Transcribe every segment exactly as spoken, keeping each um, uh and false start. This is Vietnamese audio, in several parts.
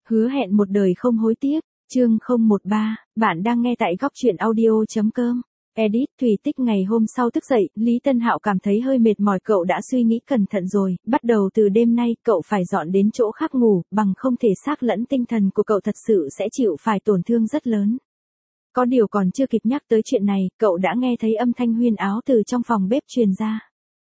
Hứa hẹn một đời không hối tiếc, chương không một ba, bạn đang nghe tại góc truyện audio.com. Edit Thùy Tích ngày hôm sau thức dậy, Lý Tân Hạo cảm thấy hơi mệt mỏi, cậu đã suy nghĩ cẩn thận rồi, bắt đầu từ đêm nay cậu phải dọn đến chỗ khác ngủ, bằng không thể xác lẫn tinh thần của cậu thật sự sẽ chịu phải tổn thương rất lớn. Có điều còn chưa kịp nhắc tới chuyện này, cậu đã nghe thấy âm thanh huyên áo từ trong phòng bếp truyền ra.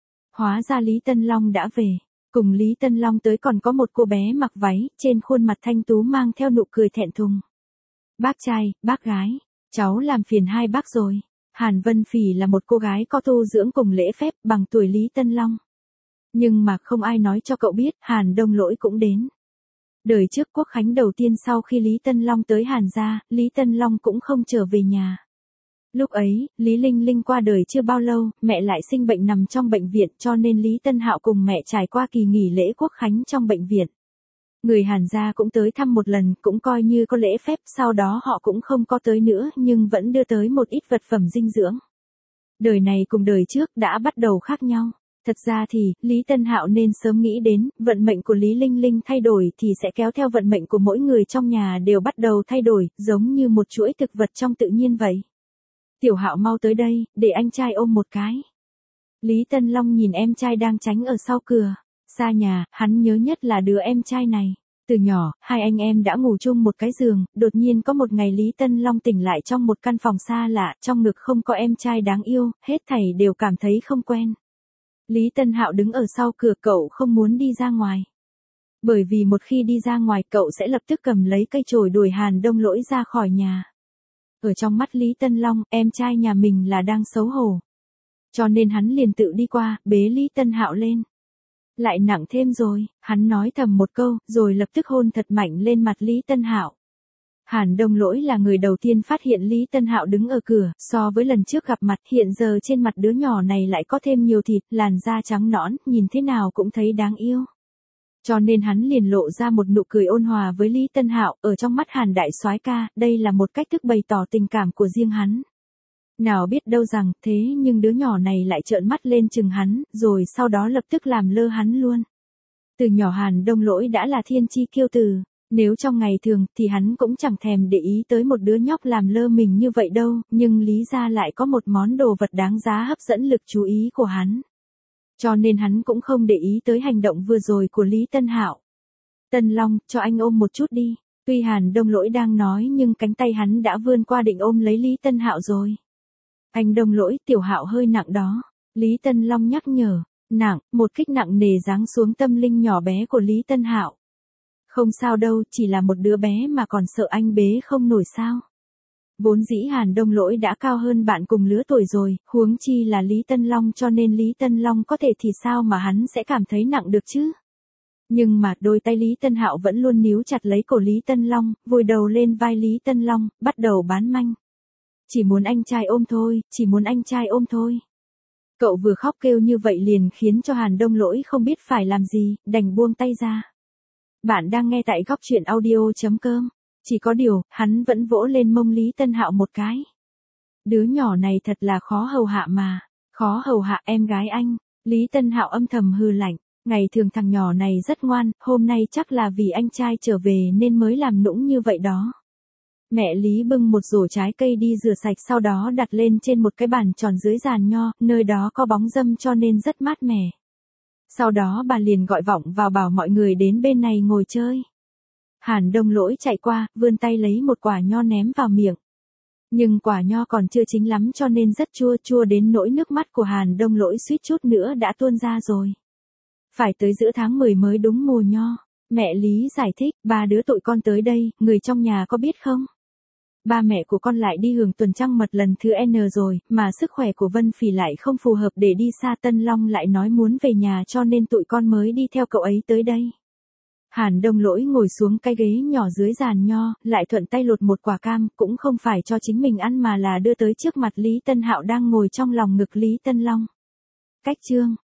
Hóa ra Lý Tân Long đã về. Cùng Lý Tân Long tới còn có một cô bé mặc váy, trên khuôn mặt thanh tú mang theo nụ cười thẹn thùng. Bác trai, bác gái, cháu làm phiền hai bác rồi. Hàn Vân Phỉ là một cô gái có tu dưỡng cùng lễ phép, bằng tuổi Lý Tân Long. Nhưng mà không ai nói cho cậu biết, Hàn Đông Lỗi cũng đến. Đời trước quốc khánh đầu tiên sau khi Lý Tân Long tới Hàn gia, Lý Tân Long cũng không trở về nhà. Lúc ấy, Lý Linh Linh qua đời chưa bao lâu, mẹ lại sinh bệnh nằm trong bệnh viện, cho nên Lý Tân Hạo cùng mẹ trải qua kỳ nghỉ lễ quốc khánh trong bệnh viện. Người Hàn gia cũng tới thăm một lần, cũng coi như có lễ phép, sau đó họ cũng không có tới nữa, nhưng vẫn đưa tới một ít vật phẩm dinh dưỡng. Đời này cùng đời trước đã bắt đầu khác nhau. Thật ra thì, Lý Tân Hạo nên sớm nghĩ đến, vận mệnh của Lý Linh Linh thay đổi thì sẽ kéo theo vận mệnh của mỗi người trong nhà đều bắt đầu thay đổi, giống như một chuỗi thực vật trong tự nhiên vậy. Tiểu Hạo mau tới đây, để anh trai ôm một cái. Lý Tân Long nhìn em trai đang tránh ở sau cửa. Xa nhà, hắn nhớ nhất là đứa em trai này. Từ nhỏ, hai anh em đã ngủ chung một cái giường, đột nhiên có một ngày Lý Tân Long tỉnh lại trong một căn phòng xa lạ, trong ngực không có em trai đáng yêu, hết thảy đều cảm thấy không quen. Lý Tân Hạo đứng ở sau cửa, cậu không muốn đi ra ngoài. Bởi vì một khi đi ra ngoài cậu sẽ lập tức cầm lấy cây chổi đuổi Hàn Đông Lỗi ra khỏi nhà. Ở trong mắt Lý Tân Long, em trai nhà mình là đang xấu hổ. Cho nên hắn liền tự đi qua, bế Lý Tân Hạo lên. Lại nặng thêm rồi, hắn nói thầm một câu, rồi lập tức hôn thật mạnh lên mặt Lý Tân Hạo. Hàn Đông Lỗi là người đầu tiên phát hiện Lý Tân Hạo đứng ở cửa, so với lần trước gặp mặt, hiện giờ trên mặt đứa nhỏ này lại có thêm nhiều thịt, làn da trắng nõn, nhìn thế nào cũng thấy đáng yêu. Cho nên hắn liền lộ ra một nụ cười ôn hòa với Lý Tân Hạo, ở trong mắt Hàn đại soái ca, đây là một cách thức bày tỏ tình cảm của riêng hắn. Nào biết đâu rằng, thế nhưng đứa nhỏ này lại trợn mắt lên chừng hắn, rồi sau đó lập tức làm lơ hắn luôn. Từ nhỏ Hàn Đông Lỗi đã là thiên chi kiêu tử, nếu trong ngày thường thì hắn cũng chẳng thèm để ý tới một đứa nhóc làm lơ mình như vậy đâu, nhưng Lý gia lại có một món đồ vật đáng giá hấp dẫn lực chú ý của hắn. Cho nên hắn cũng không để ý tới hành động vừa rồi của Lý Tân Hạo. Tân Long, cho anh ôm một chút đi. Tuy Hàn Đông Lỗi đang nói nhưng cánh tay hắn đã vươn qua định ôm lấy Lý Tân Hạo rồi. Anh Đông Lỗi, Tiểu Hạo hơi nặng đó. Lý Tân Long nhắc nhở. Nặng, một kích nặng nề giáng xuống tâm linh nhỏ bé của Lý Tân Hạo. Không sao đâu, chỉ là một đứa bé mà còn sợ anh bế không nổi sao. Vốn dĩ Hàn Đông Lỗi đã cao hơn bạn cùng lứa tuổi rồi, huống chi là Lý Tân Long, cho nên Lý Tân Long có thể thì sao mà hắn sẽ cảm thấy nặng được chứ. Nhưng mà đôi tay Lý Tân Hạo vẫn luôn níu chặt lấy cổ Lý Tân Long, vùi đầu lên vai Lý Tân Long, bắt đầu bán manh. Chỉ muốn anh trai ôm thôi, chỉ muốn anh trai ôm thôi. Cậu vừa khóc kêu như vậy liền khiến cho Hàn Đông Lỗi không biết phải làm gì, đành buông tay ra. Bạn đang nghe tại góc truyện audio.com. Chỉ có điều, hắn vẫn vỗ lên mông Lý Tân Hạo một cái. Đứa nhỏ này thật là khó hầu hạ mà. Khó hầu hạ em gái anh. Lý Tân Hạo âm thầm hừ lạnh. Ngày thường thằng nhỏ này rất ngoan, hôm nay chắc là vì anh trai trở về nên mới làm nũng như vậy đó. Mẹ Lý bưng một rổ trái cây đi rửa sạch, sau đó đặt lên trên một cái bàn tròn dưới giàn nho, nơi đó có bóng râm cho nên rất mát mẻ. Sau đó bà liền gọi vọng vào bảo mọi người đến bên này ngồi chơi. Hàn Đông Lỗi chạy qua, vươn tay lấy một quả nho ném vào miệng. Nhưng quả nho còn chưa chín lắm cho nên rất chua, chua đến nỗi nước mắt của Hàn Đông Lỗi suýt chút nữa đã tuôn ra rồi. Phải tới giữa tháng mười mới đúng mùa nho. Mẹ Lý giải thích, ba đứa tụi con tới đây, người trong nhà có biết không? Ba mẹ của con lại đi hưởng tuần trăng mật lần thứ N rồi, mà sức khỏe của Vân Phỉ lại không phù hợp để đi xa. Tân Long lại nói muốn về nhà cho nên tụi con mới đi theo cậu ấy tới đây. Hàn Đông Lỗi ngồi xuống cái ghế nhỏ dưới giàn nho, lại thuận tay lột một quả cam, cũng không phải cho chính mình ăn mà là đưa tới trước mặt Lý Tân Hạo đang ngồi trong lòng ngực Lý Tân Long. Cách chương